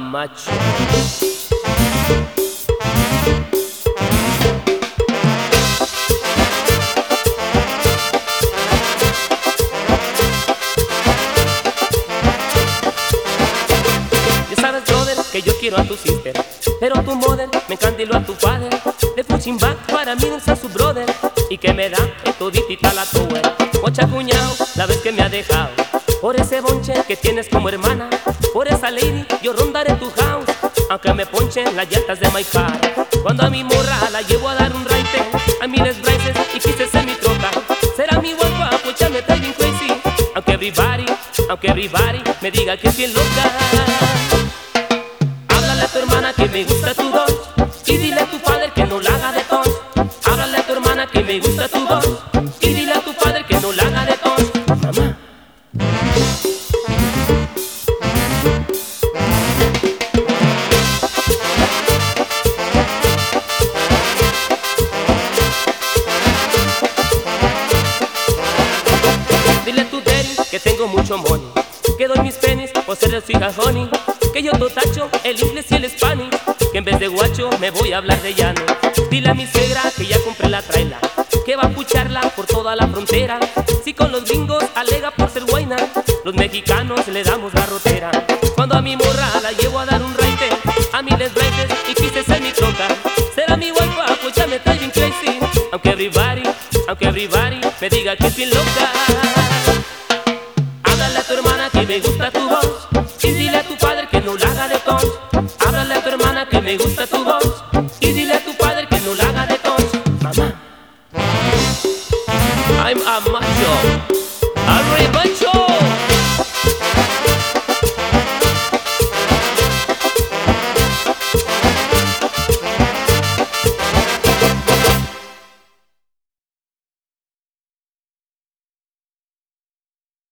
macho. Ya sabes, brother, que yo quiero a tu sister, pero tu mother me encandiló a tu padre. De pushing back para mí es a su brother, y que me da el toditita la tower. Mocha cuñao, la vez que me ha dejado, por ese bonche que tienes como hermana. Por esa lady yo rondaré tu house, aunque me ponchen las llantas de my car. Cuando a mi morra la llevo a dar un raite, a miles braces y quise ser mi troca. Será mi guapa, pues ya me trae bien crazy, aunque everybody me diga que es bien loca. Háblale a tu hermana que me gusta tu voz, y dile a tu padre que no la haga de tos. Háblale a tu hermana que me gusta tu voz, y dile a tu padre que no la haga de tos. Mamá. Dile a tu daddy que tengo mucho money, que doy mis pennies por ser el hija honey, que yo totacho el inglés y el spanish, que en vez de guacho me voy a hablar de llano. Dile a mi suegra que ya compré la traila, que va a pucharla por toda la frontera. Si con los gringos alega por ser guayna, los mexicanos le damos garrotera. Cuando a mi morra la llevo a dar un raite, a miles braces y quise ser mi troca. Será mi guapa, pues ya me trae bien crazy, aunque everybody me diga que es bien loca. Háblale a tu hermana que me gusta tu voz, y dile a tu padre que no la haga de tos. Háblale a tu hermana que me gusta tu voz, y dile a tu padre que no la haga de tos. Mamá. I'm a macho, a re macho.